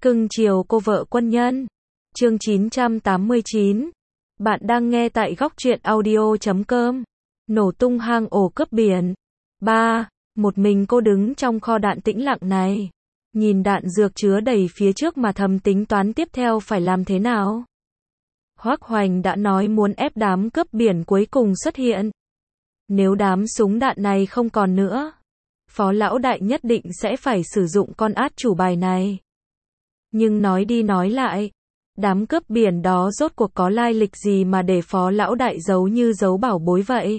Cưng chiều cô vợ quân nhân. Chương 989. Bạn đang nghe tại góc truyện audio.com. Nổ tung hang ổ cướp biển. 3. Một mình cô đứng trong kho đạn tĩnh lặng này. Nhìn đạn dược chứa đầy phía trước mà thầm tính toán tiếp theo phải làm thế nào. Hoắc Hoành đã nói muốn ép đám cướp biển cuối cùng xuất hiện. Nếu đám súng đạn này không còn nữa, Phó Lão Đại nhất định sẽ phải sử dụng con át chủ bài này. Nhưng nói đi nói lại, đám cướp biển đó rốt cuộc có lai lịch gì mà để Phó Lão Đại giấu như giấu bảo bối vậy?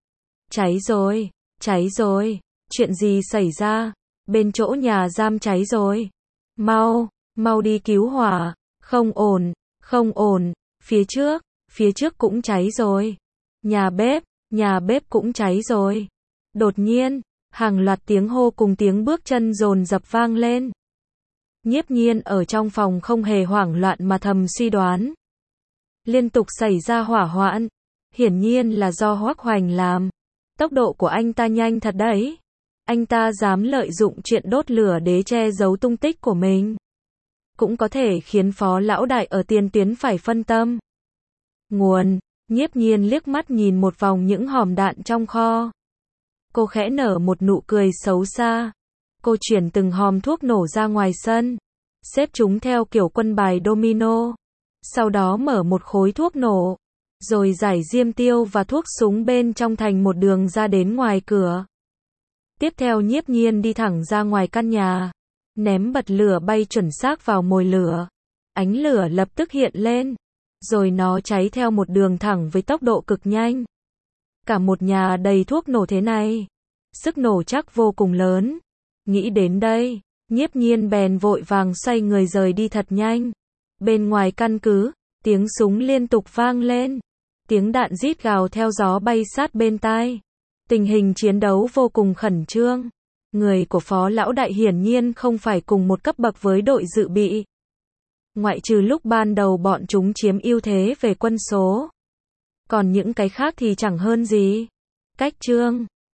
Cháy rồi, chuyện gì xảy ra? Bên chỗ nhà giam cháy rồi. Mau đi cứu hỏa, không ổn, phía trước cũng cháy rồi. Nhà bếp cũng cháy rồi. Đột nhiên, hàng loạt tiếng hô cùng tiếng bước chân dồn dập vang lên. Nhiếp Nhiên ở trong phòng không hề hoảng loạn mà thầm suy đoán. Liên tục xảy ra hỏa hoạn, hiển nhiên là do Hoắc Hoành làm. Tốc độ của anh ta nhanh thật đấy. Anh ta dám lợi dụng chuyện đốt lửa để che giấu tung tích của mình. Cũng có thể khiến Phó Lão Đại ở tiền tuyến phải phân tâm. Nhiếp Nhiên liếc mắt nhìn một vòng những hòm đạn trong kho. Cô khẽ nở một nụ cười xấu xa. Cô chuyển từng hòm thuốc nổ ra ngoài sân, xếp chúng theo kiểu quân bài domino. Sau đó mở một khối thuốc nổ, rồi rải diêm tiêu và thuốc súng bên trong thành một đường ra đến ngoài cửa. Tiếp theo Nhiếp Nhiên đi thẳng ra ngoài căn nhà, ném bật lửa bay chuẩn xác vào mồi lửa. Ánh lửa lập tức hiện lên, rồi nó cháy theo một đường thẳng với tốc độ cực nhanh. Cả một nhà đầy thuốc nổ thế này, sức nổ chắc vô cùng lớn. Nghĩ đến đây, Nhiếp Nhiên bèn vội vàng xoay người rời đi thật nhanh. Bên ngoài căn cứ, tiếng súng liên tục vang lên. Tiếng đạn rít gào theo gió bay sát bên tai. Tình hình chiến đấu vô cùng khẩn trương. Người của Phó Lão Đại hiển nhiên không phải cùng một cấp bậc với đội dự bị. Ngoại trừ lúc ban đầu bọn chúng chiếm ưu thế về quân số. Còn những cái khác thì chẳng hơn gì. Cách chương